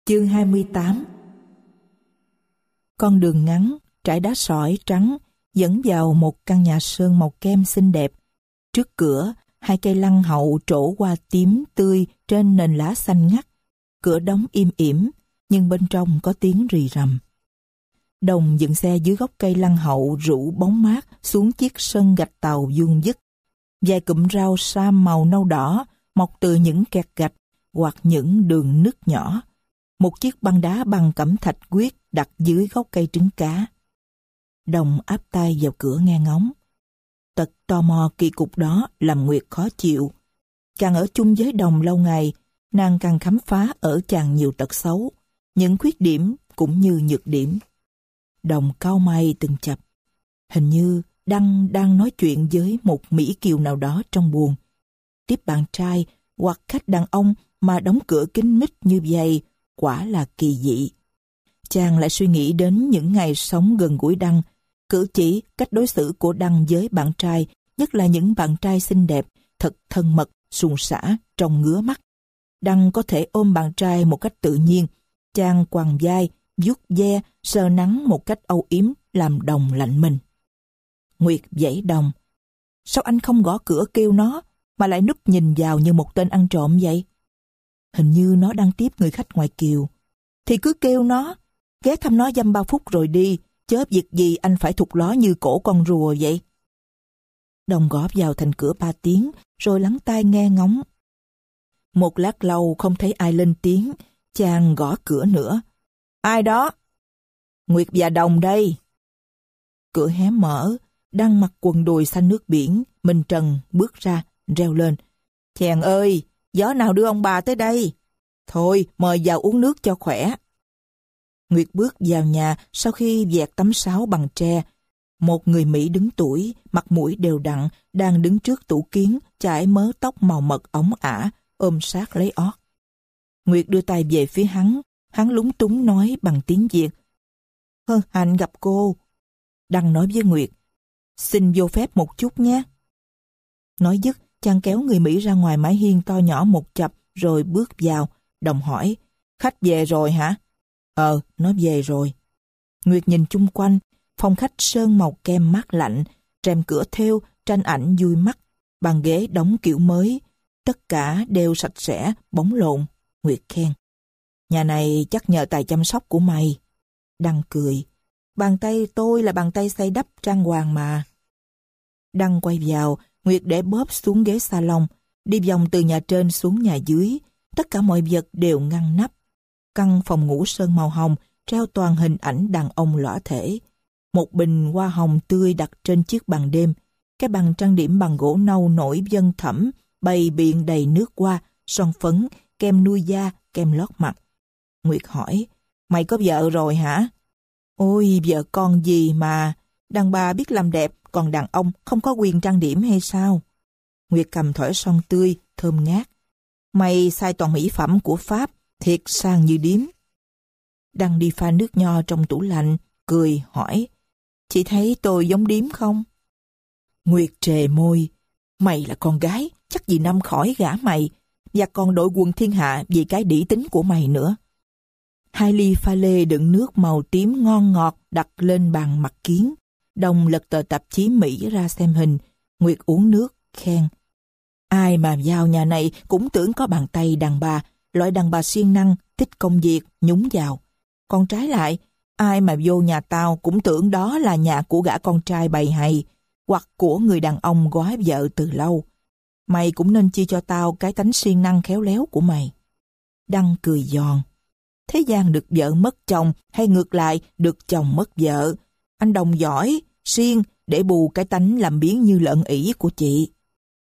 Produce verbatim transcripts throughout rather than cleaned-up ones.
Chương hai mươi tám. Con đường ngắn, trải đá sỏi trắng dẫn vào một căn nhà sơn màu kem xinh đẹp. Trước cửa, hai cây lăng hậu trổ hoa tím tươi trên nền lá xanh ngắt. Cửa đóng im ỉm, nhưng bên trong có tiếng rì rầm. Đồng dựng xe dưới gốc cây lăng hậu rủ bóng mát xuống chiếc sân gạch tàu vuông vức. Vài cụm rau sam màu nâu đỏ mọc từ những kẹt gạch hoặc những đường nứt nhỏ. Một chiếc băng đá bằng cẩm thạch quyết đặt dưới gốc cây trứng cá. Đồng áp tay vào cửa nghe ngóng. Tật tò mò kỳ cục đó làm Nguyệt khó chịu. Càng ở chung với Đồng lâu ngày, nàng càng khám phá ở chàng nhiều tật xấu, những khuyết điểm cũng như nhược điểm. Đồng cau mày từng chập. Hình như Đăng đang nói chuyện với một Mỹ Kiều nào đó trong buồng. Tiếp bạn trai hoặc khách đàn ông mà đóng cửa kín mít như vậy quả là kỳ dị. Chàng lại suy nghĩ đến những ngày sống gần gũi Đăng, cử chỉ, cách đối xử của Đăng với bạn trai, nhất là những bạn trai xinh đẹp, thật thân mật, suồng sã, trông ngứa mắt. Đăng có thể ôm bạn trai một cách tự nhiên, chàng quàng vai, vuốt ve, sờ nắng một cách âu yếm, làm Đồng lạnh mình. Nguyệt dãy Đồng. Sao anh không gõ cửa kêu nó, mà lại núp nhìn vào như một tên ăn trộm vậy? Hình như nó đang tiếp người khách ngoài kiều. Thì cứ kêu nó, ghé thăm nó dăm ba phút rồi đi, chớ việc gì anh phải thụt ló như cổ con rùa vậy. Đồng gõ vào thành cửa ba tiếng, rồi lắng tai nghe ngóng. Một lát lâu không thấy ai lên tiếng, chàng gõ cửa nữa. Ai đó? Nguyệt và Đồng đây. Cửa hé mở, Đăng mặc quần đùi xanh nước biển, mình trần bước ra, reo lên. Chàng ơi, gió nào đưa ông bà tới đây? Thôi, mời vào uống nước cho khỏe. Nguyệt bước vào nhà sau khi vẹt tấm sáo bằng tre. Một người Mỹ đứng tuổi, mặt mũi đều đặn, đang đứng trước tủ kiến, chải mớ tóc màu mật óng ả, ôm sát lấy ót. Nguyệt đưa tay về phía hắn, hắn lúng túng nói bằng tiếng Việt. Hân hạnh gặp cô. Đăng nói với Nguyệt, xin vô phép một chút nhé. Nói dứt, chàng kéo người Mỹ ra ngoài mái hiên to nhỏ một chập rồi bước vào. Đồng hỏi, khách về rồi hả? Ờ, nó về rồi. Nguyệt nhìn chung quanh, phòng khách sơn màu kem mát lạnh, rèm cửa thêu, tranh ảnh vui mắt, bàn ghế đóng kiểu mới, tất cả đều sạch sẽ, bóng lộn. Nguyệt khen, nhà này chắc nhờ tài chăm sóc của mày. Đăng cười, bàn tay tôi là bàn tay xây đắp trang hoàng mà. Đăng quay vào, Nguyệt để bóp xuống ghế salon, đi vòng từ nhà trên xuống nhà dưới, tất cả mọi vật đều ngăn nắp. Căn phòng ngủ sơn màu hồng treo toàn hình ảnh đàn ông lõa thể. Một bình hoa hồng tươi đặt trên chiếc bàn đêm. Cái bàn trang điểm bằng gỗ nâu nổi vân thẫm, bày biện đầy nước hoa, son phấn, kem nuôi da, kem lót mặt. Nguyệt hỏi, mày có vợ rồi hả? Ôi, vợ con gì mà, đàn bà biết làm đẹp, còn đàn ông không có quyền trang điểm hay sao? Nguyệt cầm thỏi son tươi, thơm ngát. Mày xài toàn mỹ phẩm của Pháp, thiệt sang như điếm. Đăng đi pha nước nho trong tủ lạnh, cười hỏi, chị thấy tôi giống điếm không? Nguyệt trề môi, mày là con gái, chắc gì năm khỏi gả mày, và còn đội quân thiên hạ vì cái đĩ tính của mày nữa. Hai ly pha lê đựng nước màu tím ngon ngọt đặt lên bàn mặt kiến. Đồng lật tờ tạp chí Mỹ ra xem hình. Nguyệt uống nước, khen. Ai mà vào nhà này cũng tưởng có bàn tay đàn bà, loại đàn bà siêng năng, thích công việc, nhúng vào. Còn trái lại, ai mà vô nhà tao cũng tưởng đó là nhà của gã con trai bày hay, hoặc của người đàn ông góa vợ từ lâu. Mày cũng nên chia cho tao cái tánh siêng năng khéo léo của mày. Đăng cười giòn. Thế gian được vợ mất chồng hay ngược lại được chồng mất vợ? Anh Đồng giỏi, siêng để bù cái tánh làm biếng như lợn ỷ của chị.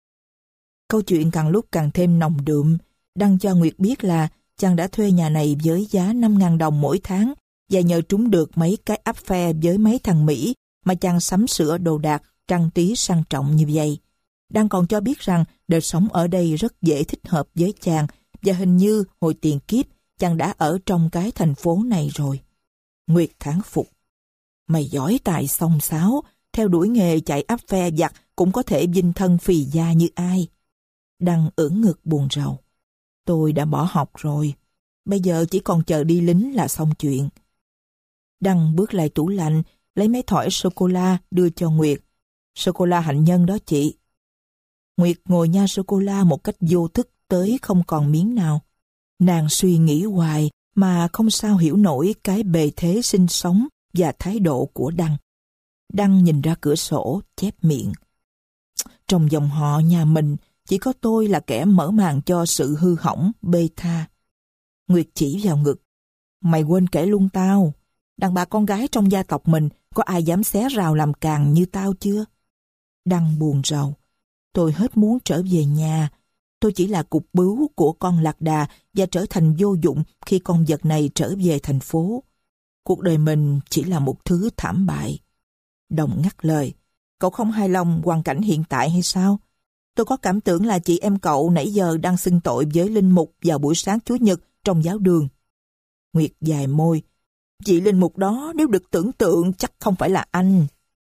Câu chuyện càng lúc càng thêm nồng đượm. Đăng cho Nguyệt biết là chàng đã thuê nhà này với giá năm ngàn đồng mỗi tháng và nhờ trúng được mấy cái áp phe với mấy thằng Mỹ mà chàng sắm sửa đồ đạc, trang trí sang trọng như vậy. Đăng còn cho biết rằng đời sống ở đây rất dễ thích hợp với chàng và hình như hồi tiền kiếp chàng đã ở trong cái thành phố này rồi. Nguyệt thán phục. Mày giỏi tài xông xáo, theo đuổi nghề chạy áp phe giặt cũng có thể vinh thân phì gia như ai. Đăng ưỡn ngực buồn rầu. Tôi đã bỏ học rồi. Bây giờ chỉ còn chờ đi lính là xong chuyện. Đăng bước lại tủ lạnh, lấy mấy thỏi sô-cô-la đưa cho Nguyệt. Sô-cô-la hạnh nhân đó chị. Nguyệt ngồi nhai sô-cô-la một cách vô thức tới không còn miếng nào. Nàng suy nghĩ hoài mà không sao hiểu nổi cái bề thế sinh sống và thái độ của Đăng. Đăng nhìn ra cửa sổ, chép miệng. Trong dòng họ nhà mình, chỉ có tôi là kẻ mở màn cho sự hư hỏng, bê tha. Nguyệt chỉ vào ngực. Mày quên kể luôn tao. Đàn bà con gái trong gia tộc mình, có ai dám xé rào làm càng như tao chưa? Đăng buồn rầu. Tôi hết muốn trở về nhà. Tôi chỉ là cục bướu của con lạc đà và trở thành vô dụng khi con vật này trở về thành phố. Cuộc đời mình chỉ là một thứ thảm bại. Đồng ngắt lời. Cậu không hài lòng hoàn cảnh hiện tại hay sao? Tôi có cảm tưởng là chị em cậu nãy giờ đang xưng tội với linh mục vào buổi sáng Chủ nhật trong giáo đường. Nguyệt dài môi. Chị linh mục đó nếu được tưởng tượng chắc không phải là anh.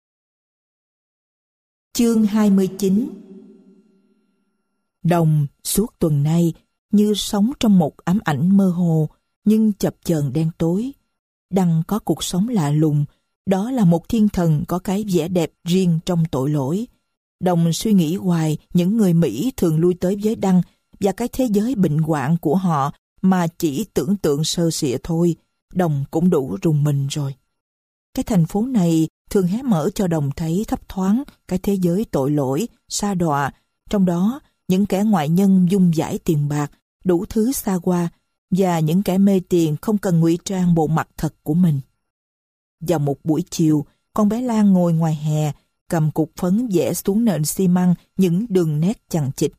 Chương hai mươi chín. Đồng suốt tuần nay như sống trong một ám ảnh mơ hồ nhưng chập chờn đen tối. Đăng có cuộc sống lạ lùng, đó là một thiên thần có cái vẻ đẹp riêng trong tội lỗi. Đồng suy nghĩ hoài những người Mỹ thường lui tới với Đăng và cái thế giới bệnh hoạn của họ mà chỉ tưởng tượng sơ sịa thôi. Đồng cũng đủ rùng mình rồi. Cái thành phố này thường hé mở cho Đồng thấy thấp thoáng cái thế giới tội lỗi, sa đọa, trong đó những kẻ ngoại nhân dung dãi tiền bạc, đủ thứ xa hoa và những kẻ mê tiền không cần ngụy trang bộ mặt thật của mình. Vào một buổi chiều, con bé Lan ngồi ngoài hè, cầm cục phấn vẽ xuống nền xi măng những đường nét chằng chịt.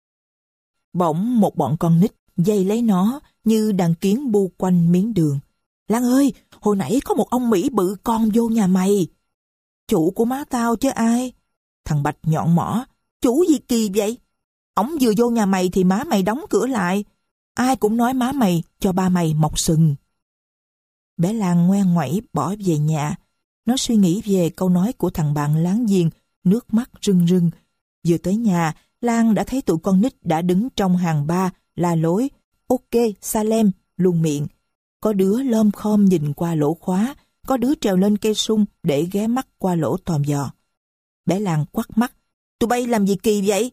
Bỗng một bọn con nít dây lấy nó như đàn kiến bu quanh miếng đường. Lan ơi, hồi nãy có một ông Mỹ bự con vô nhà mày. Chủ của má tao chứ ai? Thằng Bạch nhọn mỏ. Chủ gì kỳ vậy? Ổng vừa vô nhà mày thì má mày đóng cửa lại. Ai cũng nói má mày cho ba mày mọc sừng. Bé Lan ngoe ngoẩy bỏ về nhà. Nó suy nghĩ về câu nói của thằng bạn láng giềng, nước mắt rưng rưng. Vừa tới nhà, Lan đã thấy tụi con nít đã đứng trong hàng ba, la lối. Ok, Salem, luôn miệng. Có đứa lom khom nhìn qua lỗ khóa, có đứa trèo lên cây sung để ghé mắt qua lỗ tòm giò. Bé Lan quắt mắt. Tụi bay làm gì kỳ vậy?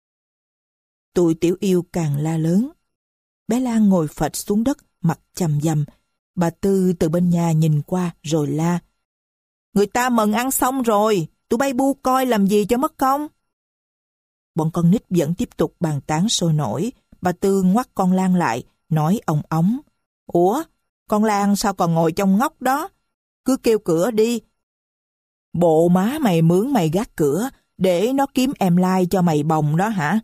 Tụi tiểu yêu càng la lớn. Bé Lan ngồi phịch xuống đất, mặt chằm dằm. Bà Tư từ bên nhà nhìn qua rồi la. Người ta mần ăn xong rồi, tụi bay bu coi làm gì cho mất công. Bọn con nít vẫn tiếp tục bàn tán sôi nổi. Bà Tư ngoắt con Lan lại, nói ong ống. Ủa, con Lan sao còn ngồi trong ngóc đó? Cứ kêu cửa đi. Bộ má mày mướn mày gác cửa, để nó kiếm em lai cho mày bồng đó hả?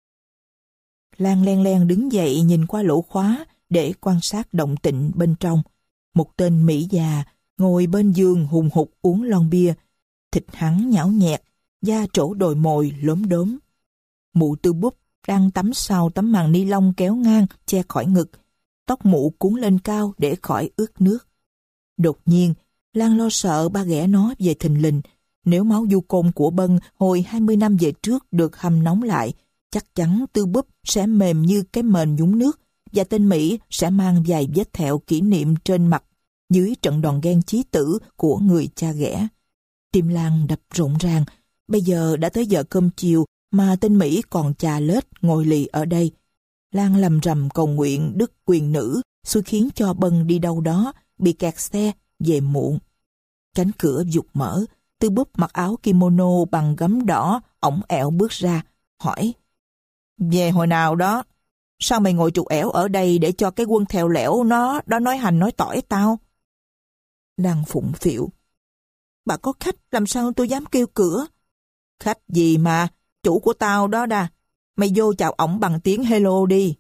Lan len len đứng dậy nhìn qua lỗ khóa để quan sát động tĩnh bên trong. Một tên Mỹ già ngồi bên giường hùng hục uống lon bia. Thịt hắn nhão nhẹt, da trổ đồi mồi lốm đốm. Mụ Tư Búp đang tắm sau tấm màn ni lông kéo ngang che khỏi ngực. Tóc mụ cuốn lên cao để khỏi ướt nước. Đột nhiên, Lan lo sợ ba ghẻ nó về thình lình. Nếu máu du côn của Bân hồi hai mươi năm về trước được hâm nóng lại, chắc chắn Tư Búp sẽ mềm như cái mền nhúng nước và tên Mỹ sẽ mang vài vết thẹo kỷ niệm trên mặt dưới trận đòn ghen chí tử của người cha ghẻ. Tim Lan đập rộn ràng. Bây giờ đã tới giờ cơm chiều mà tên Mỹ còn chà lết ngồi lì ở đây. Lan lầm rầm cầu nguyện đức quyền nữ xui khiến cho Bân đi đâu đó, bị kẹt xe, về muộn. Cánh cửa giục mở, Tư Búp mặc áo kimono bằng gấm đỏ, ổng ẻo bước ra, hỏi. Về hồi nào đó? Sao mày ngồi trục ẻo ở đây để cho cái quân thèo lẻo nó đó nói hành nói tỏi tao? Lan phụng phịu. Bà có khách, làm sao tôi dám kêu cửa? Khách gì mà, chủ của tao đó đà. Mày vô chào ổng bằng tiếng hello đi.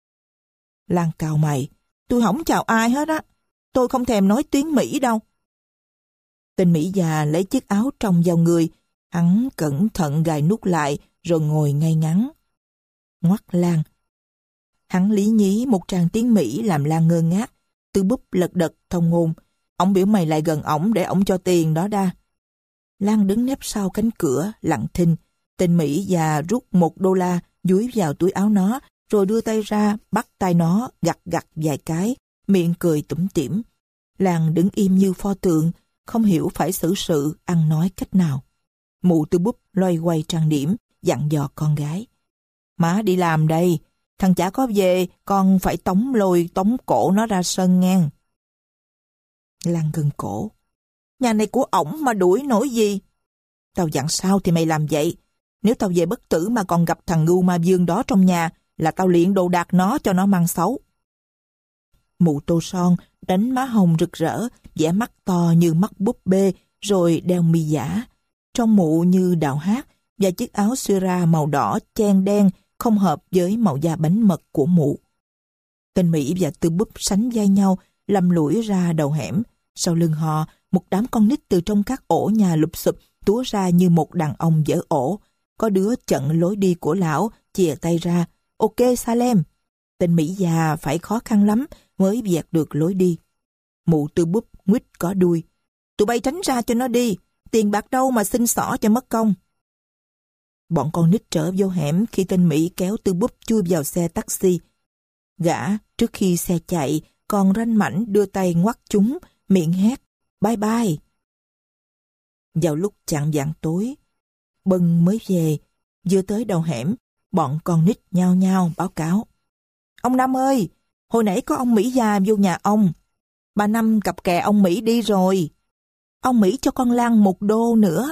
Lan cau mày. Tôi không chào ai hết á. Tôi không thèm nói tiếng Mỹ đâu. Tên Mỹ già lấy chiếc áo trong vào người. Hắn cẩn thận gài nút lại rồi ngồi ngay ngắn. Ngoắt Lan. Hắn lý nhí một tràng tiếng Mỹ làm Lan ngơ ngác. Tư Búp lật đật thông ngôn. Ổng biểu mày lại gần ổng để ổng cho tiền đó đa. Lan đứng nép sau cánh cửa lặng thinh. Tên Mỹ già rút một đô la dúi vào túi áo nó rồi đưa tay ra bắt tay nó gặt gặt vài cái, miệng cười tủm tỉm. Lan đứng im như pho tượng, không hiểu phải xử sự ăn nói cách nào. Mụ Tư Búp loay hoay trang điểm, dặn dò con gái. Má đi làm đây, thằng chả có về, con phải tống lôi tống cổ nó ra sân ngang. Lan gừng cổ. Nhà này của ổng mà đuổi nổi gì? Tao dặn sao thì mày làm vậy. Nếu tao về bất tử mà còn gặp thằng Ngưu Ma Dương đó trong nhà, là tao liệng đồ đạc nó cho nó mang xấu. Mụ Tô Son đánh má hồng rực rỡ, vẽ mắt to như mắt búp bê, rồi đeo mi giả. Trong mụ như đạo hát, và chiếc áo sira màu đỏ chen đen không hợp với màu da bánh mật của mụ. Tên Mỹ và Tư Búp sánh vai nhau, lầm lũi ra đầu hẻm. Sau lưng họ, một đám con nít từ trong các ổ nhà lụp xụp túa ra như một đàn ông dở ổ. Có đứa chặn lối đi của lão, chìa tay ra. Ok Salem. Tên Mỹ già phải khó khăn lắm mới dẹt được lối đi. Mụ Tư Búp nguýt có đuôi. Tụi bay tránh ra cho nó đi. Tiền bạc đâu mà xin xỏ cho mất công. Bọn con nít trở vô hẻm khi tên Mỹ kéo Tư Búp chui vào xe taxi. Gã, trước khi xe chạy, còn ranh mảnh đưa tay ngoắt chúng, miệng hét, bye bye. Vào lúc chạng vạng tối, Bân mới về, vừa tới đầu hẻm, bọn con nít nhao nhao báo cáo. Ông Năm ơi, hồi nãy có ông Mỹ già vô nhà ông. Bà Năm cặp kè ông Mỹ đi rồi. Ông Mỹ cho con Lan một đô nữa.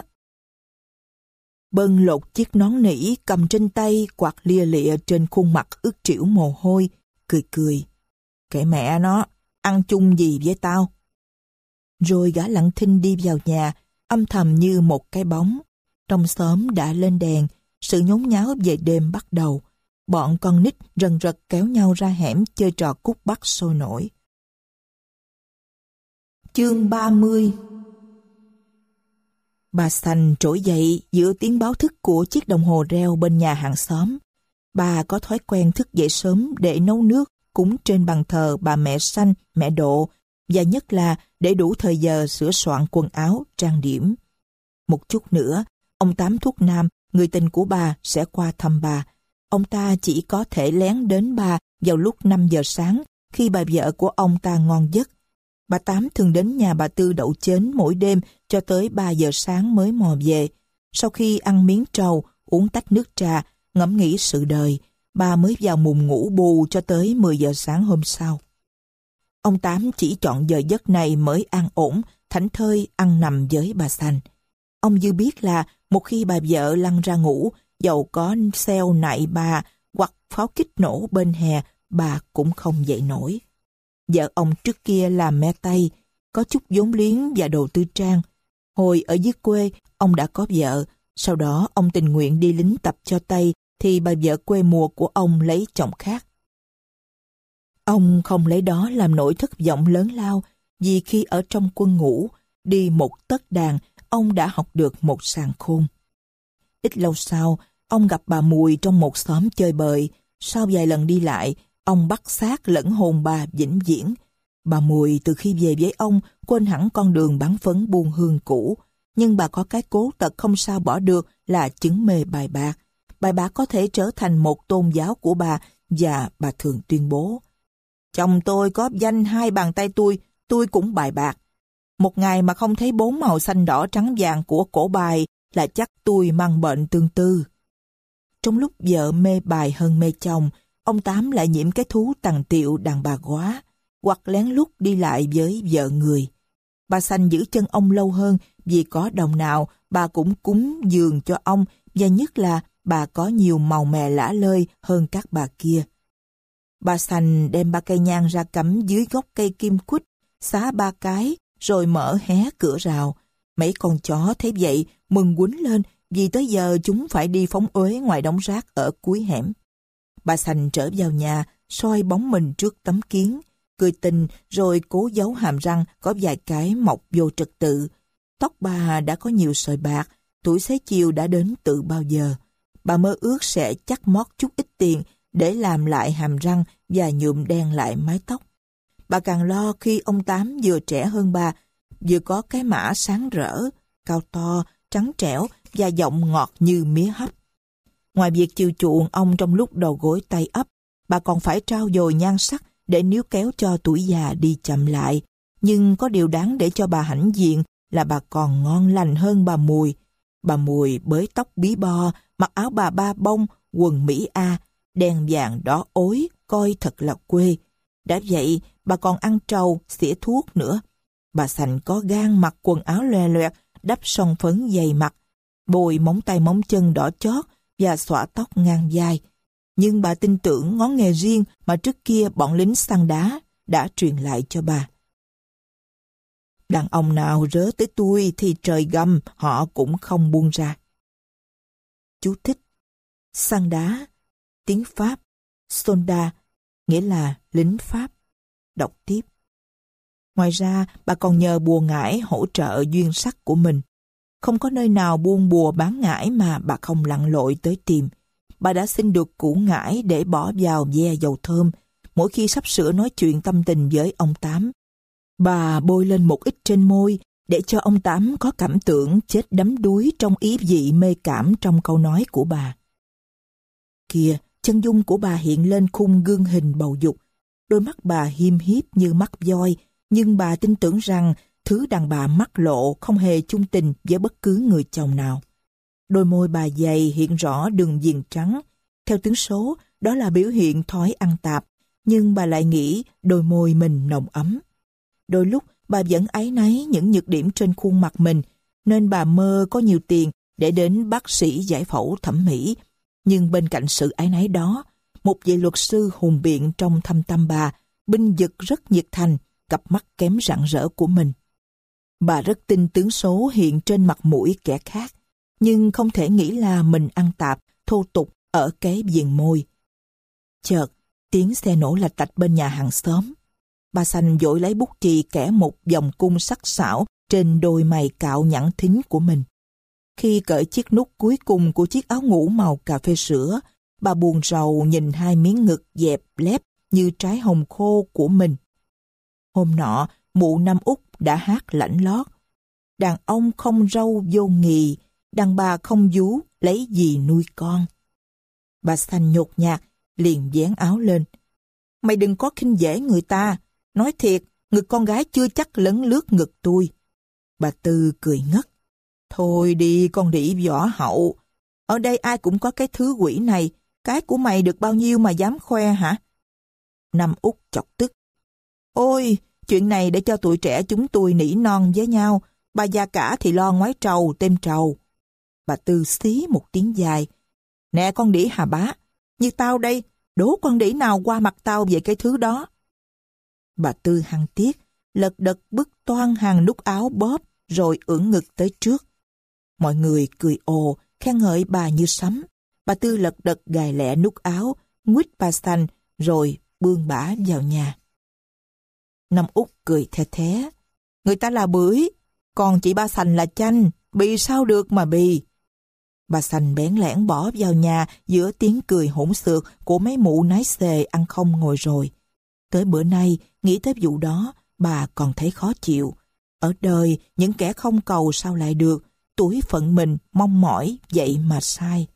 Bân lột chiếc nón nỉ cầm trên tay quạt lia lịa trên khuôn mặt ướt trĩu mồ hôi, cười cười. Kệ mẹ nó, ăn chung gì với tao. Rồi gã lặng thinh đi vào nhà, âm thầm như một cái bóng. Trong xóm đã lên đèn, sự nhốn nháo về đêm bắt đầu. Bọn con nít rần rật kéo nhau ra hẻm chơi trò cút bắt sôi nổi. Chương ba mươi. Bà Sành trỗi dậy giữa tiếng báo thức của chiếc đồng hồ reo bên nhà hàng xóm. Bà có thói quen thức dậy sớm để nấu nước cúng trên bàn thờ bà mẹ Sanh, mẹ Độ, và nhất là để đủ thời giờ sửa soạn quần áo, trang điểm. Một chút nữa, ông Tám Thuốc Nam, người tình của bà, sẽ qua thăm bà. Ông ta chỉ có thể lén đến bà vào lúc năm giờ sáng, khi bà vợ của ông ta ngon giấc. Bà Tám thường đến nhà bà Tư đậu chến mỗi đêm cho tới ba giờ sáng mới mò về. Sau khi ăn miếng trầu, uống tách nước trà, ngẫm nghĩ sự đời, bà mới vào mùng ngủ bù cho tới mười giờ sáng hôm sau. Ông Tám chỉ chọn giờ giấc này mới an ổn, thảnh thơi ăn nằm với bà Sành. Ông dư biết là một khi bà vợ lăn ra ngủ, dầu có xeo nại bà hoặc pháo kích nổ bên hè, bà cũng không dậy nổi. Vợ ông trước kia làm me tây, có chút vốn liếng và đồ tư trang. Hồi ở dưới quê, ông đã có vợ, sau đó ông tình nguyện đi lính tập cho Tây, thì bà vợ quê mùa của ông lấy chồng khác. Ông không lấy đó làm nỗi thất vọng lớn lao, vì khi ở trong quân ngũ, đi một tấc đàn, ông đã học được một sàng khôn. Ít lâu sau, ông gặp bà Mùi trong một xóm chơi bời. Sau vài lần đi lại, ông bắt xác lẫn hồn bà vĩnh viễn. Bà Mùi từ khi về với ông quên hẳn con đường bán phấn buôn hương cũ. Nhưng bà có cái cố tật không sao bỏ được là chứng mê bài bạc. Bài bạc có thể trở thành một tôn giáo của bà, và bà thường tuyên bố: chồng tôi có danh hai bàn tay tôi, tôi cũng bài bạc. Một ngày mà không thấy bốn màu xanh đỏ trắng vàng của cổ bài là chắc tôi mang bệnh tương tư. Trong lúc vợ mê bài hơn mê chồng, ông Tám lại nhiễm cái thú tằng tiệu đàn bà góa, hoặc lén lút đi lại với vợ người. Bà Sành giữ chân ông lâu hơn vì có đồng nào bà cũng cúng dường cho ông, và nhất là bà có nhiều màu mè lả lơi hơn các bà kia. Bà Sành đem ba cây nhang ra cắm dưới gốc cây kim quýt, xá ba cái, rồi mở hé cửa rào. Mấy con chó thấy vậy mừng quýnh lên, vì tới giờ chúng phải đi phóng uế ngoài đống rác ở cuối hẻm. Bà Sành trở vào nhà, soi bóng mình trước tấm kiến, cười tình rồi cố giấu hàm răng có vài cái mọc vô trật tự. Tóc bà đã có nhiều sợi bạc, tuổi xế chiều đã đến từ bao giờ. Bà mơ ước sẽ chắt mót chút ít tiền để làm lại hàm răng và nhuộm đen lại mái tóc. Bà càng lo khi ông Tám vừa trẻ hơn bà, vừa có cái mã sáng rỡ, cao to, trắng trẻo và giọng ngọt như mía hấp. Ngoài việc chiều chuộng ông trong lúc đầu gối tay ấp, bà còn phải trau dồi nhan sắc để níu kéo cho tuổi già đi chậm lại. Nhưng có điều đáng để cho bà hãnh diện là bà còn ngon lành hơn bà Mùi. Bà Mùi bới tóc bí bo, mặc áo bà ba bông, quần Mỹ A, đen vàng đỏ ối, coi thật là quê. Đã vậy, bà còn ăn trầu, xỉa thuốc nữa. Bà Sành có gan mặc quần áo loè loẹt, đắp son phấn dày mặt, bôi móng tay móng chân đỏ chót và xõa tóc ngang vai. Nhưng bà tin tưởng ngón nghề riêng mà trước kia bọn lính săn đá đã truyền lại cho bà. Đàn ông nào rớ tới tôi thì trời gầm họ cũng không buông ra. Chú thích: săn đá, tiếng Pháp, soldat, nghĩa là lính Pháp. Đọc tiếp. Ngoài ra, bà còn nhờ bùa ngải hỗ trợ duyên sắc của mình. Không có nơi nào buôn bùa bán ngải mà bà không lặn lội tới tìm. Bà đã xin được củ ngải để bỏ vào ve dầu thơm. Mỗi khi sắp sửa nói chuyện tâm tình với ông Tám, bà bôi lên một ít trên môi để cho ông Tám có cảm tưởng chết đắm đuối trong ý vị mê cảm trong câu nói của bà. Kìa, chân dung của bà hiện lên khung gương hình bầu dục. Đôi mắt bà hiêm hiếp như mắt voi, nhưng bà tin tưởng rằng thứ đàn bà mắt lộ không hề chung tình với bất cứ người chồng nào. Đôi môi bà dày hiện rõ đường viền trắng. Theo tướng số, đó là biểu hiện thói ăn tạp, nhưng bà lại nghĩ đôi môi mình nồng ấm. Đôi lúc bà vẫn áy náy những nhược điểm trên khuôn mặt mình, nên bà mơ có nhiều tiền để đến bác sĩ giải phẫu thẩm mỹ. Nhưng bên cạnh sự áy náy đó, một vị luật sư hùng biện trong thâm tâm bà, binh vực rất nhiệt thành, cặp mắt kém rạng rỡ của mình. Bà rất tin tướng số hiện trên mặt mũi kẻ khác, nhưng không thể nghĩ là mình ăn tạp, thô tục ở cái viền môi. Chợt, tiếng xe nổ lạch tạch bên nhà hàng xóm. Bà Sành vội lấy bút chì kẻ một vòng cung sắc sảo trên đôi mày cạo nhẵn thính của mình. Khi cởi chiếc nút cuối cùng của chiếc áo ngủ màu cà phê sữa, bà buồn rầu nhìn hai miếng ngực dẹp lép như trái hồng khô của mình. Hôm nọ, mụ Năm Út đã hát lãnh lót: đàn ông không râu vô nghì, đàn bà không vú lấy gì nuôi con. Bà Sành nhột nhạt, liền vén áo lên. Mày đừng có khinh dễ người ta. Nói thiệt, ngực con gái chưa chắc lấn lướt ngực tôi. Bà Tư cười ngất. Thôi đi con đĩ võ hậu. Ở đây ai cũng có cái thứ quỷ này. Cái của mày được bao nhiêu mà dám khoe hả? Năm Út chọc tức. Ôi, chuyện này để cho tụi trẻ chúng tôi nỉ non với nhau. Bà già cả thì lo ngoái trầu, tem trầu. Bà Tư xí một tiếng dài. Nè con đĩ Hà Bá, như tao đây, đố con đĩ nào qua mặt tao về cái thứ đó. Bà Tư hăng tiếc, lật đật bứt toan hàng nút áo bóp, rồi ưỡn ngực tới trước. Mọi người cười ồ, khen ngợi bà như sấm. Bà Tư lật đật gài lẹ nút áo, nguýt bà Sành, rồi bươn bả vào nhà. Năm Út cười the thé. Người ta là bưởi, còn chị ba Sành là chanh, bì sao được mà bì. Bà Sành bẽn lẽn bỏ vào nhà giữa tiếng cười hỗn xược của mấy mụ nái xề ăn không ngồi rồi. Tới bữa nay, nghĩ tới vụ đó, bà còn thấy khó chịu. Ở đời, những kẻ không cầu sao lại được, tuổi phận mình mong mỏi vậy mà sai.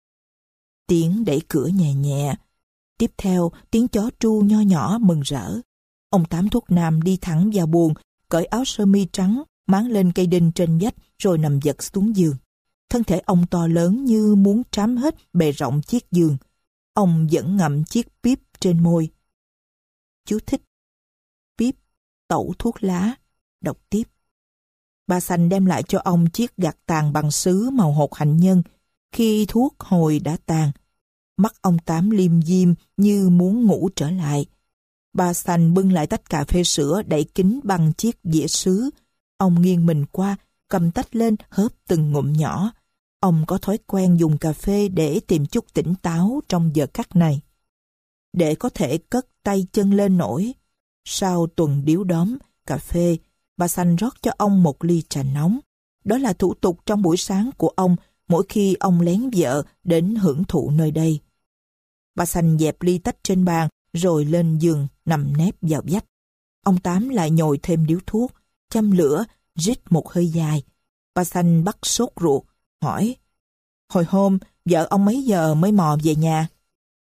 Tiếng đẩy cửa nhẹ nhẹ. Tiếp theo, tiếng chó tru nho nhỏ mừng rỡ. Ông Tám Thuốc Nam đi thẳng vào buồng, cởi áo sơ mi trắng, máng lên cây đinh trên vách, rồi nằm giật xuống giường. Thân thể ông to lớn như muốn trám hết bề rộng chiếc giường. Ông vẫn ngậm chiếc píp trên môi. Chú thích: píp, tẩu thuốc lá. Đọc tiếp. Bà Sành đem lại cho ông chiếc gạt tàn bằng sứ màu hột hạnh nhân. Khi thuốc hồi đã tàn, mắt ông Tám liêm diêm như muốn ngủ trở lại. Bà Sành bưng lại tách cà phê sữa đậy kín bằng chiếc dĩa sứ. Ông nghiêng mình qua, cầm tách lên hớp từng ngụm nhỏ. Ông có thói quen dùng cà phê để tìm chút tỉnh táo trong giờ khắc này, để có thể cất tay chân lên nổi. Sau tuần điếu đóm cà phê, bà Sành rót cho ông một ly trà nóng. Đó là thủ tục trong buổi sáng của ông mỗi khi ông lén vợ đến hưởng thụ nơi đây. Bà Sành dẹp ly tách trên bàn rồi lên giường nằm nép vào vách. Ông Tám lại nhồi thêm điếu thuốc, châm lửa, rít một hơi dài. Bà Sành bắt sốt ruột, hỏi: Hồi hôm, vợ ông mấy giờ mới mò về nhà?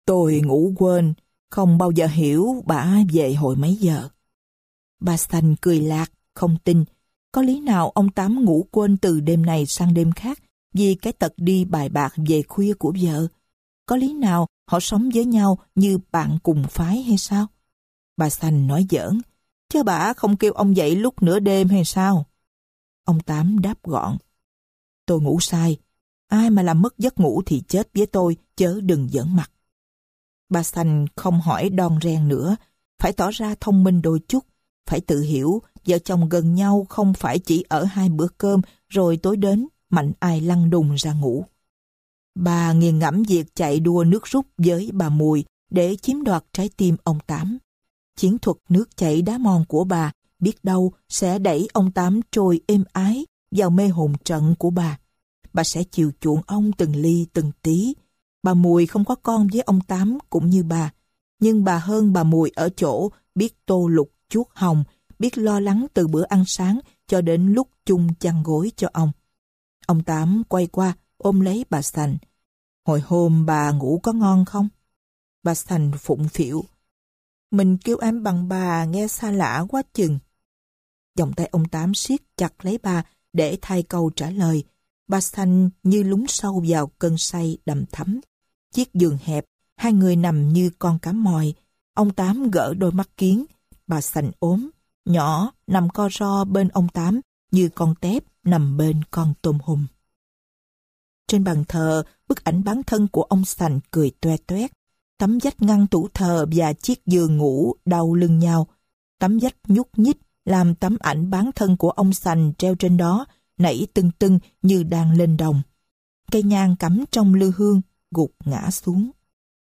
Tôi ngủ quên, không bao giờ hiểu bà về hồi mấy giờ. Bà Xanh cười lạc, không tin. Có lý nào ông Tám ngủ quên từ đêm này sang đêm khác vì cái tật đi bài bạc về khuya của vợ? Có lý nào họ sống với nhau như bạn cùng phái hay sao? Bà Xanh nói giỡn, chứ bà không kêu ông dậy lúc nửa đêm hay sao? Ông Tám đáp gọn, tôi ngủ sai. Ai mà làm mất giấc ngủ thì chết với tôi, chớ đừng giỡn mặt. Bà Xanh không hỏi đon ren nữa, phải tỏ ra thông minh đôi chút, phải tự hiểu vợ chồng gần nhau không phải chỉ ở hai bữa cơm rồi tối đến mạnh ai lăn đùng ra ngủ. Bà nghiền ngẫm việc chạy đua nước rút với bà Mùi để chiếm đoạt trái tim ông Tám. Chiến thuật nước chảy đá mòn của bà biết đâu sẽ đẩy ông Tám trôi êm ái vào mê hồn trận của bà. Bà sẽ chiều chuộng ông từng ly từng tí. Bà Mùi không có con với ông Tám cũng như bà, nhưng bà hơn bà Mùi ở chỗ biết tô lục chuốt hồng, biết lo lắng từ bữa ăn sáng cho đến lúc chung chăn gối cho ông. Ông Tám quay qua ôm lấy bà Xanh. Hồi hôm bà ngủ có ngon không? Bà Xanh phụng phịu. Mình kêu em bằng bà nghe xa lạ quá chừng. Vòng tay ông Tám siết chặt lấy bà để thay câu trả lời. Bà Xanh như lún sâu vào cơn say đầm thắm. Chiếc giường hẹp, hai người nằm như con cá mòi. Ông Tám gỡ đôi mắt kiến. Bà Xanh ốm, nhỏ, nằm co ro bên ông Tám như con tép nằm bên con tôm hùm. Trên bàn thờ, bức ảnh bán thân của ông Xanh cười toe toét. Tấm vách ngăn tủ thờ và chiếc giường ngủ đau lưng nhau. Tấm vách nhúc nhích làm tấm ảnh bán thân của ông Xanh treo trên đó nảy tưng tưng như đang lên đồng. Cây nhang cắm trong lư hương gục ngã xuống.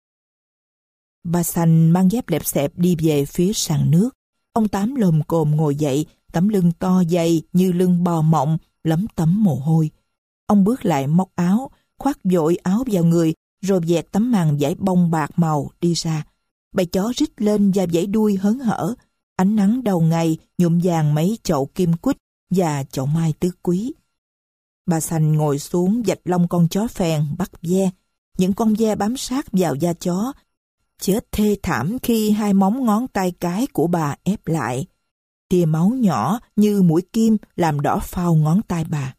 Bà Xanh mang dép lẹp xẹp đi về phía sàn nước. Ông Tám lồm cồm ngồi dậy, tấm lưng to dày như lưng bò mộng, lấm tấm mồ hôi. Ông bước lại móc áo, khoác vội áo vào người, rồi vẹt tấm màn vải bông bạc màu đi ra. Bầy chó rít lên và vẫy đuôi hớn hở. Ánh nắng đầu ngày nhuộm vàng mấy chậu kim quýt và chậu mai tứ quý. Bà Xanh ngồi xuống vạch lông con chó phèn bắt ve. Những con ve bám sát vào da chó, chết thê thảm khi hai móng ngón tay cái của bà ép lại. Tia máu nhỏ như mũi kim làm đỏ phao ngón tay bà.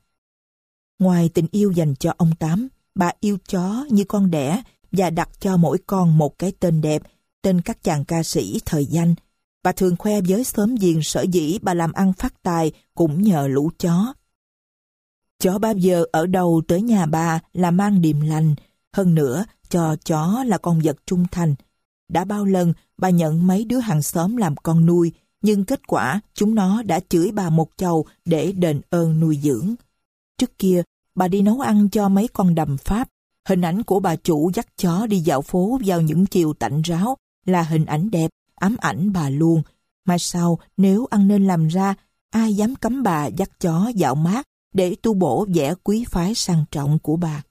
Ngoài tình yêu dành cho ông Tám, bà yêu chó như con đẻ và đặt cho mỗi con một cái tên đẹp, tên các chàng ca sĩ thời danh. Bà thường khoe với xóm giềng sở dĩ bà làm ăn phát tài cũng nhờ lũ chó. Chó bao giờ ở đâu tới nhà bà là mang điềm lành, hơn nữa cho chó là con vật trung thành. Đã bao lần bà nhận mấy đứa hàng xóm làm con nuôi, nhưng kết quả chúng nó đã chửi bà một chầu để đền ơn nuôi dưỡng. Trước kia, bà đi nấu ăn cho mấy con đầm Pháp. Hình ảnh của bà chủ dắt chó đi dạo phố vào những chiều tạnh ráo là hình ảnh đẹp, ám ảnh bà luôn. Mai sau, nếu ăn nên làm ra, ai dám cấm bà dắt chó dạo mát để tu bổ vẻ quý phái sang trọng của bà.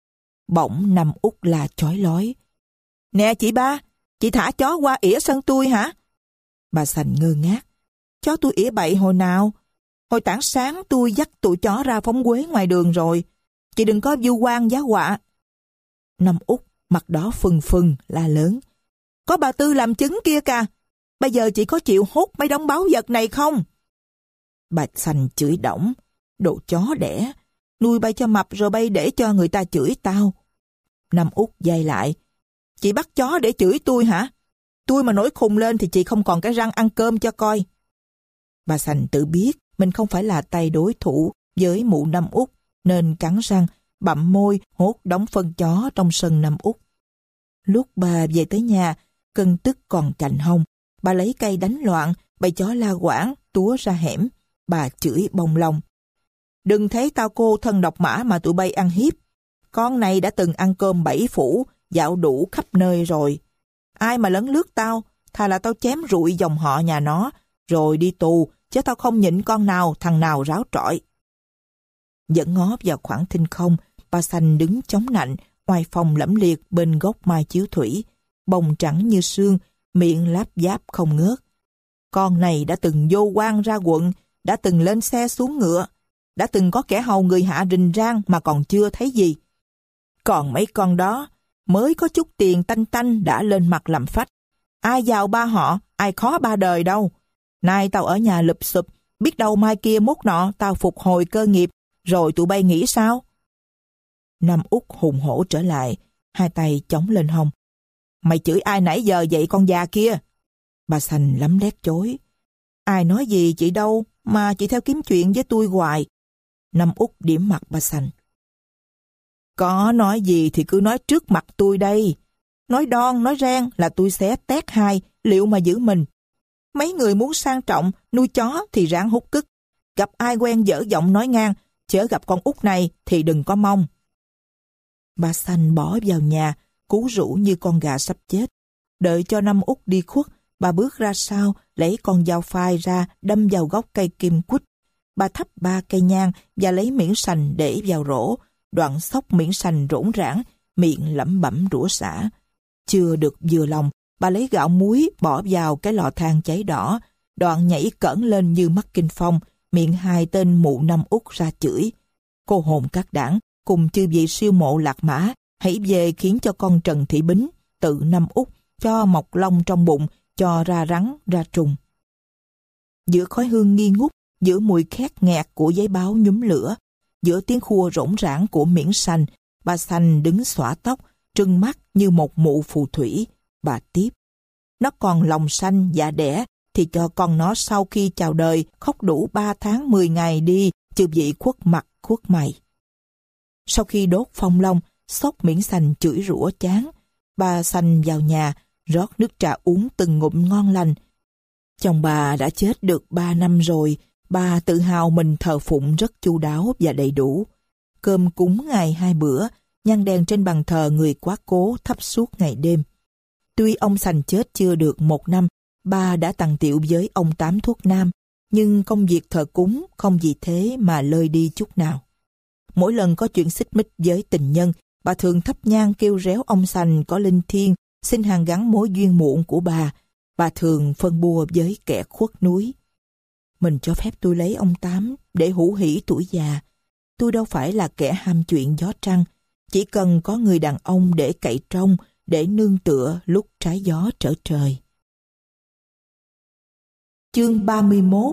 Bỗng Năm Út la chói lói. Nè chị ba, chị thả chó qua ỉa sân tôi hả? Bà Xanh ngơ ngác. Chó tôi ỉa bậy hồi nào? Hồi tảng sáng tôi dắt tụi chó ra phóng quế ngoài đường rồi. Chị đừng có vu oan giá họa. Năm Út mặt đỏ phừng phừng la lớn. Có bà Tư làm chứng kia kìa. Bây giờ chị có chịu hốt mấy đống báu vật này không? Bà Xanh chửi đổng. Đồ chó đẻ. Nuôi bay cho mập rồi bay để cho người ta chửi tao. Năm Út dây lại. Chị bắt chó để chửi tôi hả? Tôi mà nổi khùng lên thì chị không còn cái răng ăn cơm cho coi. Bà Xanh tự biết mình không phải là tay đối thủ với mụ Năm Út, nên cắn răng, bặm môi hốt đống phân chó trong sân Năm Út. Lúc bà về tới nhà, cơn tức còn cạnh hông, bà lấy cây đánh loạn, bầy chó la quảng, túa ra hẻm. Bà chửi bông lòng. Đừng thấy tao cô thân độc mã mà tụi bay ăn hiếp. Con này đã từng ăn cơm bảy phủ, dạo đủ khắp nơi rồi. Ai mà lấn lướt tao, thà là tao chém rụi dòng họ nhà nó, rồi đi tù, chứ tao không nhịn con nào, thằng nào ráo trọi. Dẫn ngó vào khoảng thinh không, bà Xanh đứng chống nạnh, oai phong lẫm liệt bên gốc mai chiếu thủy, bồng trắng như sương, miệng láp giáp không ngớt. Con này đã từng vô quan ra quận, đã từng lên xe xuống ngựa, đã từng có kẻ hầu người hạ rình rang mà còn chưa thấy gì. Còn mấy con đó, mới có chút tiền tanh tanh đã lên mặt làm phách. Ai giàu ba họ, ai khó ba đời đâu. Nay tao ở nhà lụp xụp, biết đâu mai kia mốt nọ tao phục hồi cơ nghiệp, rồi tụi bay nghĩ sao? Năm Út hùng hổ trở lại, hai tay chống lên hông. Mày chửi ai nãy giờ vậy con già kia? Bà Sành lắm lét chối. Ai nói gì chị đâu, mà chị theo kiếm chuyện với tôi hoài. Năm Út điểm mặt bà Sành. Có nói gì thì cứ nói trước mặt tôi đây. Nói đoan, nói rang là tôi xé tét hai, liệu mà giữ mình. Mấy người muốn sang trọng, nuôi chó thì ráng hút cức. Gặp ai quen dở giọng nói ngang, chớ gặp con Út này thì đừng có mong. Bà Sành bỏ vào nhà, cú rũ như con gà sắp chết. Đợi cho năm Út đi khuất, bà bước ra sau, lấy con dao phai ra, đâm vào gốc cây kim quýt. Bà thắp ba cây nhang và lấy miếng sành để vào rổ, đoạn xóc miếng sành rỗn rãng, miệng lẩm bẩm rủa xả. Chưa được vừa lòng, bà lấy gạo muối bỏ vào cái lò than cháy đỏ, đoạn nhảy cẫng lên như mắc kinh phong, miệng hai tên mụ năm Út ra chửi. Cô hồn các đảng, cùng chư vị siêu mộ Lạc Mã, hãy về khiến cho con Trần Thị Bính, tự năm Út, cho mọc lông trong bụng, cho ra rắn, ra trùng. Giữa khói hương nghi ngút, giữa mùi khét nghẹt của giấy báo nhúm lửa, giữa tiếng khua rỗng rãng của miễn sành, bà Sành đứng xõa tóc, trừng mắt như một mụ phù thủy. Bà tiếp. Nó còn lòng xanh dạ đẻ, thì cho con nó sau khi chào đời khóc đủ ba tháng mười ngày đi, chư vị khuất mặt khuất mày. Sau khi đốt phong long, xốc miễn sành chửi rủa chán, bà Sành vào nhà, rót nước trà uống từng ngụm ngon lành. Chồng bà đã chết được ba năm rồi, bà tự hào mình thờ phụng rất chu đáo và đầy đủ. Cơm cúng ngày hai bữa, nhang đèn trên bàn thờ người quá cố thắp suốt ngày đêm. Tuy ông Sành chết chưa được một năm, bà đã tằng tiệu với ông Tám thuốc nam, nhưng công việc thờ cúng không vì thế mà lơi đi chút nào. Mỗi lần có chuyện xích mích với tình nhân, bà thường thắp nhang kêu réo ông Sành có linh thiêng, xin hàn gắn mối duyên muộn của bà. Bà thường phân bua với kẻ khuất núi. Mình cho phép tôi lấy ông Tám để hữu hỉ tuổi già. Tôi đâu phải là kẻ ham chuyện gió trăng, chỉ cần có người đàn ông để cậy trông, để nương tựa lúc trái gió trở trời. Chương ba mươi mốt.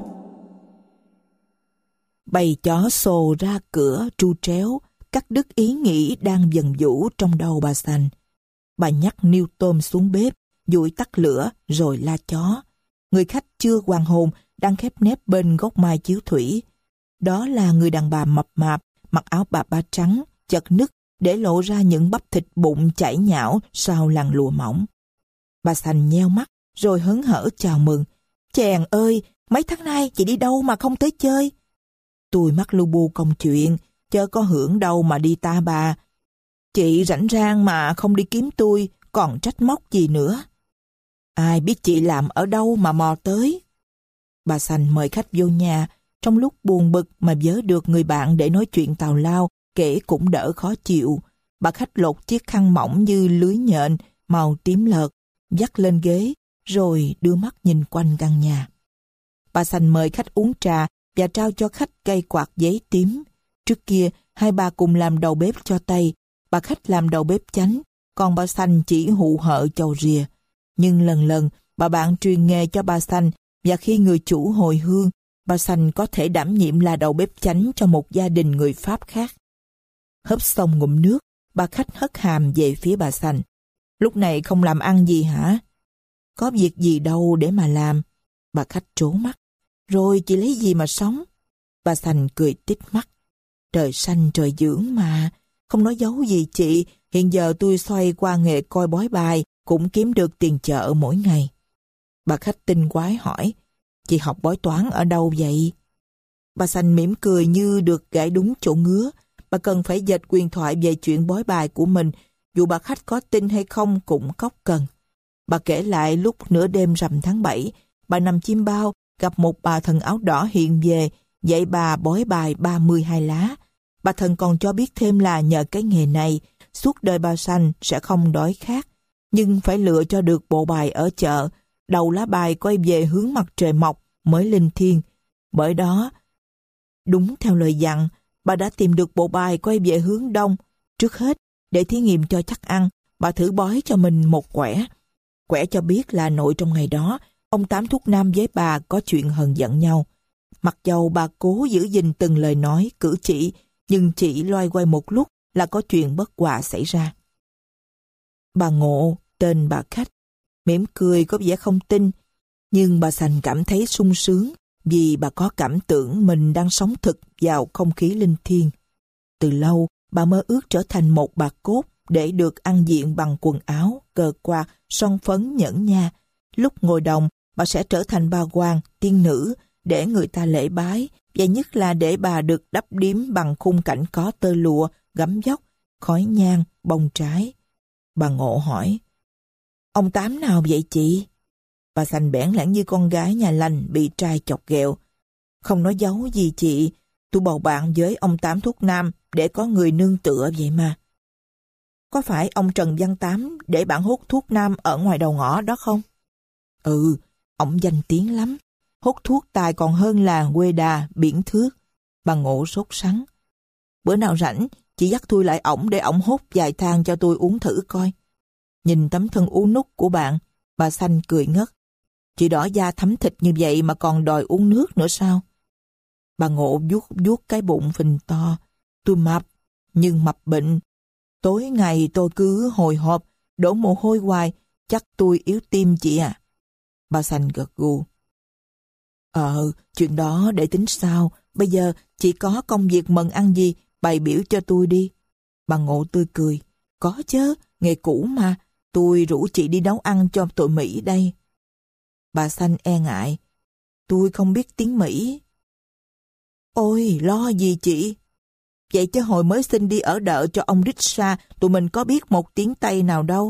Bầy chó xồ ra cửa tru tréo, cắt đứt ý nghĩ đang dần vũ trong đầu bà Sành. Bà nhắc niêu tôm xuống bếp, dụi tắt lửa rồi la chó. Người khách chưa hoàn hồn đang khép nép bên gốc mai chiếu thủy. Đó là người đàn bà mập mạp, mặc áo bà ba trắng, chật nứt để lộ ra những bắp thịt bụng chảy nhão sau làn lụa mỏng. Bà Sành nheo mắt rồi hớn hở chào mừng. Chèn ơi, mấy tháng nay chị đi đâu mà không tới chơi? Tôi mắc lu bu công chuyện, chớ có hưởng đâu mà đi ta bà. Chị rảnh rang mà không đi kiếm tôi, còn trách móc gì nữa. Ai biết chị làm ở đâu mà mò tới. Bà Sành mời khách vô nhà, trong lúc buồn bực mà vớ được người bạn để nói chuyện tào lao, kể cũng đỡ khó chịu. Bà khách lột chiếc khăn mỏng như lưới nhện, màu tím lợt, dắt lên ghế, rồi đưa mắt nhìn quanh căn nhà. Bà Sành mời khách uống trà và trao cho khách cây quạt giấy tím. Trước kia, hai bà cùng làm đầu bếp cho Tây. Bà khách làm đầu bếp chánh, còn bà Sành chỉ hụ hợ chầu rìa. Nhưng lần lần, bà bạn truyền nghề cho bà Sành, và khi người chủ hồi hương, bà Sành có thể đảm nhiệm là đầu bếp chánh cho một gia đình người Pháp khác. Hớp xong ngụm nước, bà khách hất hàm về phía bà Sành. Lúc này không làm ăn gì hả? Có việc gì đâu để mà làm. Bà khách trố mắt. Rồi chị lấy gì mà sống? Bà Sành cười tít mắt. Trời xanh trời dưỡng mà. Không nói giấu gì chị. Hiện giờ tôi xoay qua nghề coi bói bài, cũng kiếm được tiền chợ mỗi ngày. Bà khách tinh quái hỏi. Chị học bói toán ở đâu vậy? Bà Sành mỉm cười như được gãi đúng chỗ ngứa. Bà cần phải dệt huyền thoại về chuyện bói bài của mình, dù bà khách có tin hay không cũng cóc cần. Bà kể lại lúc nửa đêm rằm tháng bảy, bà nằm chim bao, gặp một bà thần áo đỏ hiện về, dạy bà bói bài ba mươi hai lá. Bà thần còn cho biết thêm là nhờ cái nghề này, suốt đời bà Sành sẽ không đói khát, nhưng phải lựa cho được bộ bài ở chợ, đầu lá bài quay về hướng mặt trời mọc mới linh thiêng. Bởi đó, đúng theo lời dặn, bà đã tìm được bộ bài quay về hướng đông. Trước hết, để thí nghiệm cho chắc ăn, bà thử bói cho mình một quẻ. Quẻ cho biết là nội trong ngày đó, ông Tám Thuốc Nam với bà có chuyện hờn giận nhau. Mặc dầu bà cố giữ gìn từng lời nói, cử chỉ, nhưng chỉ loay hoay một lúc là có chuyện bất hòa xảy ra. Bà Ngộ, tên bà khách, mỉm cười có vẻ không tin, nhưng bà Sành cảm thấy sung sướng vì bà có cảm tưởng mình đang sống thực vào không khí linh thiêng. Từ lâu, bà mơ ước trở thành một bà cốt để được ăn diện bằng quần áo, cờ quạt, son phấn nhẫn nha. Lúc ngồi đồng, bà sẽ trở thành bà hoàng, tiên nữ, để người ta lễ bái, và nhất là để bà được đắp điếm bằng khung cảnh có tơ lụa, gấm vóc, khói nhang, bông trái. Bà Ngộ hỏi, ông Tám nào vậy chị? Bà Sành bẽn lẽn như con gái nhà lành bị trai chọc ghẹo. Không nói giấu gì chị, tôi bầu bạn với ông Tám Thuốc Nam để có người nương tựa vậy mà. Có phải ông Trần Văn Tám để bạn hút thuốc nam ở ngoài đầu ngõ đó không? Ừ, ổng danh tiếng lắm. Hút thuốc tài còn hơn là quê đà, biển thước. Bà Ngộ sốt sắng. Bữa nào rảnh, chị dắt tôi lại ổng để ổng hút vài thang cho tôi uống thử coi. Nhìn tấm thân uống nút của bạn, bà Xanh cười ngất. Chị đỏ da thấm thịt như vậy mà còn đòi uống nước nữa sao? Bà Ngộ vuốt vuốt cái bụng phình to. Tôi mập, nhưng mập bệnh. Tối ngày tôi cứ hồi hộp, đổ mồ hôi hoài, chắc tôi yếu tim chị à. Bà Xanh gật gù. Ờ, chuyện đó để tính sau. Bây giờ chị có công việc mần ăn gì, bày biểu cho tôi đi. Bà Ngộ tươi cười. Có chứ, nghề cũ mà. Tôi rủ chị đi nấu ăn cho tụi Mỹ đây. Bà Xanh e ngại. Tôi không biết tiếng Mỹ. Ôi, lo gì chị? Vậy chứ hồi mới xin đi ở đợ cho ông Ricksha, tụi mình có biết một tiếng Tây nào đâu.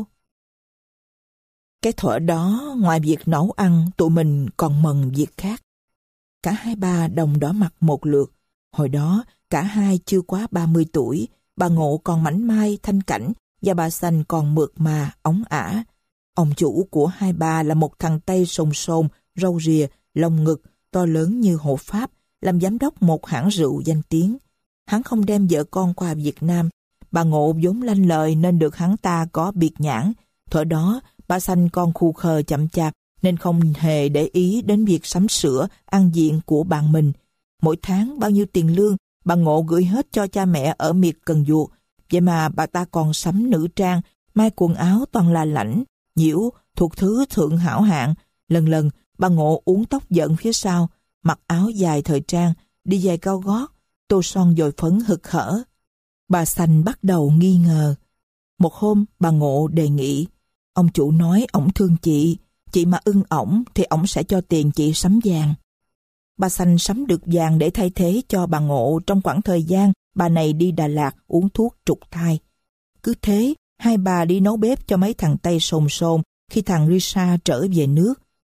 Cái thuở đó, ngoài việc nấu ăn, tụi mình còn mần việc khác. Cả hai bà đồng đỏ mặt một lượt. Hồi đó, cả hai chưa quá ba mươi tuổi, bà Ngộ còn mảnh mai, thanh cảnh, và bà Xanh còn mượt mà, óng ả. Ông chủ của hai bà là một thằng Tây sồn sồn, râu rìa, lông ngực, to lớn như hộ Pháp, làm giám đốc một hãng rượu danh tiếng. Hắn không đem vợ con qua Việt Nam. Bà Ngộ vốn lanh lợi nên được hắn ta có biệt nhãn. Thuở đó, bà Xanh còn khù khờ chậm chạp nên không hề để ý đến việc sắm sửa, ăn diện của bạn mình. Mỗi tháng bao nhiêu tiền lương, bà Ngộ gửi hết cho cha mẹ ở miệt Cần Duộc. Vậy mà bà ta còn sắm nữ trang, may quần áo toàn là lãnh, nhiễu, thuộc thứ thượng hảo hạng. Lần lần, bà Ngộ uốn tóc giận phía sau, mặc áo dài thời trang, đi giày cao gót, tô son dồi phấn hực hở. Bà Xanh bắt đầu nghi ngờ. Một hôm, bà Ngộ đề nghị, ông chủ nói ổng thương chị, chị mà ưng ổng thì ổng sẽ cho tiền chị sắm vàng. Bà Xanh sắm được vàng để thay thế cho bà Ngộ trong khoảng thời gian bà này đi Đà Lạt uống thuốc trục thai. Cứ thế, hai bà đi nấu bếp cho mấy thằng Tây sồn sồn khi thằng Risa trở về nước.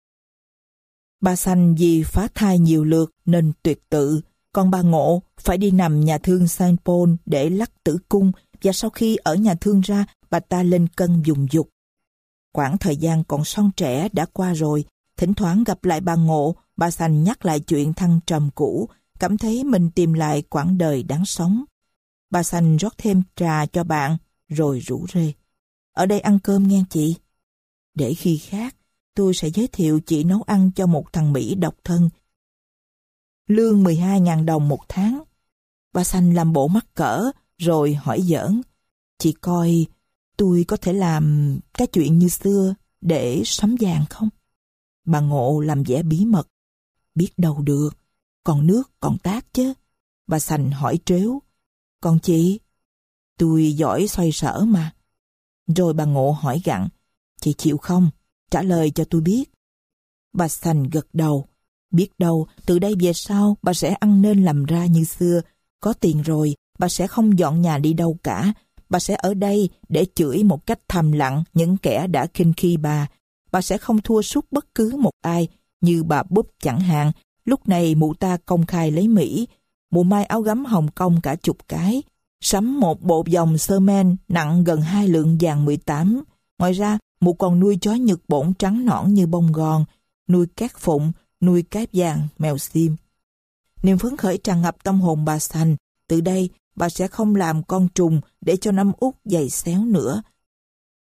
Bà Xanh vì phá thai nhiều lượt nên tuyệt tự, còn bà Ngộ phải đi nằm nhà thương Saint Paul để lắc tử cung, và sau khi ở nhà thương ra, bà ta lên cân dùng dục. Quãng thời gian còn son trẻ đã qua rồi, thỉnh thoảng gặp lại bà Ngộ, bà Xanh nhắc lại chuyện thăng trầm cũ, cảm thấy mình tìm lại quãng đời đáng sống. Bà Xanh rót thêm trà cho bạn, rồi rủ rê. Ở đây ăn cơm nghe chị. Để khi khác, tôi sẽ giới thiệu chị nấu ăn cho một thằng Mỹ độc thân. Lương mười hai nghìn đồng một tháng. Bà Xanh làm bộ mắc cỡ, rồi hỏi giỡn. Chị coi, tôi có thể làm cái chuyện như xưa để sắm vàng không? Bà Ngộ làm vẻ bí mật. Biết đâu được, còn nước còn tát chứ. Bà Xanh hỏi trếu. Còn chị? Tôi giỏi xoay sở mà. Rồi bà Ngộ hỏi gặng. Chị chịu không? Trả lời cho tôi biết. Bà Xanh gật đầu. Biết đâu, từ đây về sau, bà sẽ ăn nên làm ra như xưa. Có tiền rồi, bà sẽ không dọn nhà đi đâu cả. Bà sẽ ở đây để chửi một cách thầm lặng những kẻ đã khinh khi bà. Bà sẽ không thua sút bất cứ một ai, như bà Búp chẳng hạn. Lúc này mụ ta công khai lấy Mỹ. Mụ may áo gấm Hồng Kông cả chục cái. Sắm một bộ vòng sơ men nặng gần hai lượng vàng mười tám. Ngoài ra, mụ còn nuôi chó Nhật bổn trắng nõn như bông gòn, nuôi cát phụng, nuôi cái vàng, mèo xiêm. Niềm phấn khởi tràn ngập tâm hồn bà Xanh. Từ đây, bà sẽ không làm con trùng để cho năm út giày xéo nữa.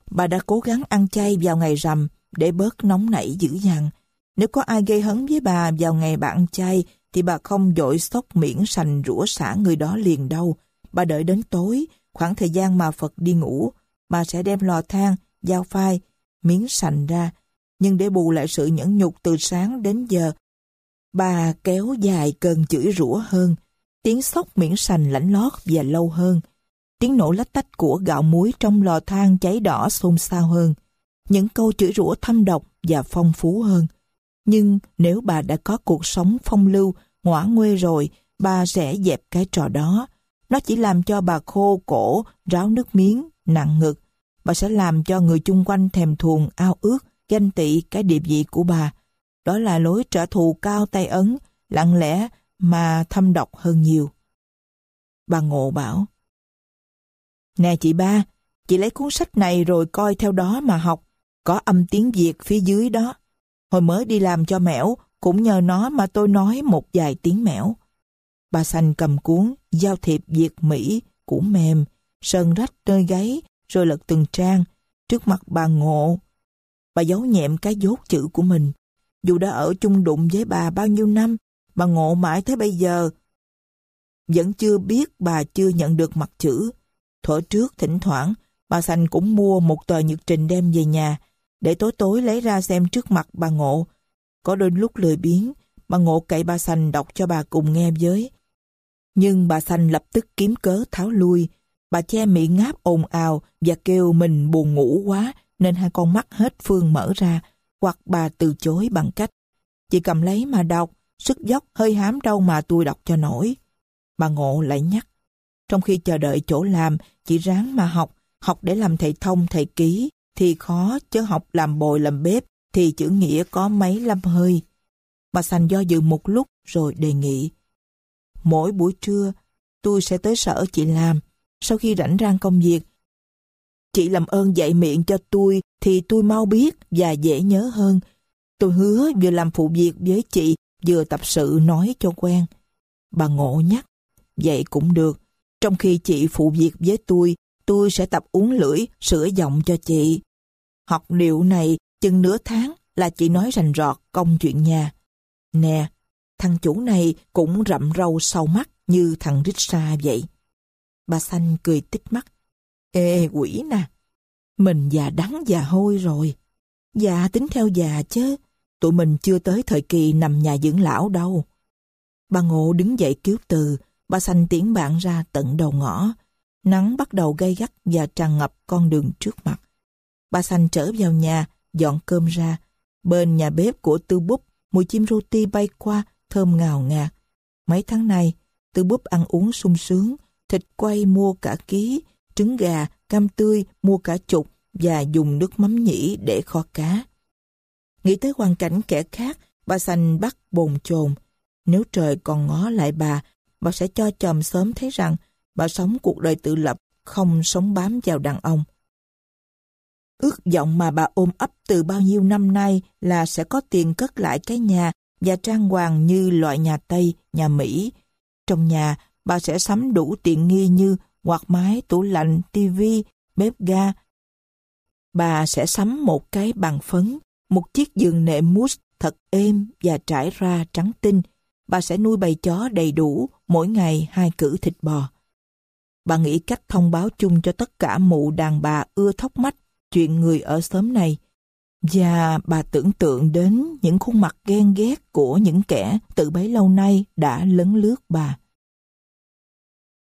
Bà đã cố gắng ăn chay vào ngày rằm để bớt nóng nảy dữ dằn. Nếu có ai gây hấn với bà vào ngày bà ăn chay, thì bà không vội xốc miễn sành rủa xả người đó liền đâu. Bà đợi đến tối, khoảng thời gian mà Phật đi ngủ, bà sẽ đem lò than, dao phai, miếng sành ra. Nhưng để bù lại sự nhẫn nhục từ sáng đến giờ, bà kéo dài cơn chửi rủa hơn. Tiếng xốc miễn sành lãnh lót và lâu hơn. Tiếng nổ lách tách của gạo muối trong lò than cháy đỏ xôn xao hơn. Những câu chửi rủa thâm độc và phong phú hơn. Nhưng nếu bà đã có cuộc sống phong lưu, ngõa nguê rồi, bà sẽ dẹp cái trò đó. Nó chỉ làm cho bà khô cổ, ráo nước miếng, nặng ngực. Bà sẽ làm cho người chung quanh thèm thuồng, ao ước, ganh tị cái địa vị của bà. Đó là lối trả thù cao tay ấn, lặng lẽ mà thâm độc hơn nhiều. Bà Ngộ bảo: Nè chị ba, chị lấy cuốn sách này rồi coi theo đó mà học. Có âm tiếng Việt phía dưới đó. Hồi mới đi làm cho Mẻo, cũng nhờ nó mà tôi nói một vài tiếng Mẻo. Bà Xanh cầm cuốn giao thiệp Việt Mỹ cũ mềm, sơn rách nơi gáy, rồi lật từng trang. Trước mặt bà Ngộ, bà giấu nhẹm cái dốt chữ của mình. Dù đã ở chung đụng với bà bao nhiêu năm, bà Ngộ mãi tới bây giờ vẫn chưa biết bà chưa nhận được mặt chữ. Thuở trước thỉnh thoảng, bà Xanh cũng mua một tờ nhật trình đem về nhà, để tối tối lấy ra xem trước mặt bà Ngộ. Có đôi lúc lười biếng, bà Ngộ cậy bà Xanh đọc cho bà cùng nghe với. Nhưng bà Xanh lập tức kiếm cớ tháo lui. Bà che miệng ngáp ồn ào và kêu mình buồn ngủ quá, nên hai con mắt hết phương mở ra, hoặc bà từ chối bằng cách: Chị cầm lấy mà đọc, sức dốc hơi hám đâu mà tôi đọc cho nổi. Bà Ngộ lại nhắc: Trong khi chờ đợi chỗ làm, chị ráng mà học, học để làm thầy thông thầy ký thì khó, chứ học làm bồi làm bếp thì chữ nghĩa có mấy lâm hơi. Bà Xanh do dự một lúc rồi đề nghị: Mỗi buổi trưa tôi sẽ tới sở chị làm. Sau khi rảnh rang công việc, chị làm ơn dạy miệng cho tôi thì tôi mau biết và dễ nhớ hơn. Tôi hứa vừa làm phụ việc với chị, vừa tập sự nói cho quen. Bà Ngộ nhắc: Vậy cũng được. Trong khi chị phụ việc với tôi, tôi sẽ tập uốn lưỡi, sửa giọng cho chị. Học điệu này chừng nửa tháng là chị nói rành rọt công chuyện nhà. Nè, thằng chủ này cũng rậm râu sau mắt như thằng rít xa vậy. Bà Xanh cười tít mắt: Ê quỷ nè, mình già đắng già hôi rồi. Dạ tính theo già chứ, tụi mình chưa tới thời kỳ nằm nhà dưỡng lão đâu. Bà Ngộ đứng dậy cứu từ. Bà Xanh tiễn bạn ra tận đầu ngõ. Nắng bắt đầu gay gắt và tràn ngập con đường trước mặt. Bà Xanh trở vào nhà, dọn cơm ra. Bên nhà bếp của Tư Búp, mùi chim roti bay qua, thơm ngào ngạt. Mấy tháng nay, Tư Búp ăn uống sung sướng, thịt quay mua cả ký, trứng gà, cam tươi mua cả chục và dùng nước mắm nhĩ để kho cá. Nghĩ tới hoàn cảnh kẻ khác, bà Xanh bắt bồn chồn. Nếu trời còn ngó lại bà, bà sẽ cho chòm xóm thấy rằng bà sống cuộc đời tự lập, không sống bám vào đàn ông. Ước vọng mà bà ôm ấp từ bao nhiêu năm nay là sẽ có tiền cất lại cái nhà và trang hoàng như loại nhà Tây, nhà Mỹ. Trong nhà, bà sẽ sắm đủ tiện nghi như quạt máy, tủ lạnh, tivi, bếp ga. Bà sẽ sắm một cái bàn phấn, một chiếc giường nệm mousse thật êm và trải ra trắng tinh. Bà sẽ nuôi bầy chó đầy đủ, mỗi ngày hai cữ thịt bò. Bà nghĩ cách thông báo chung cho tất cả mụ đàn bà ưa thóc mách chuyện người ở xóm này. Và bà tưởng tượng đến những khuôn mặt ghen ghét của những kẻ từ bấy lâu nay đã lấn lướt bà.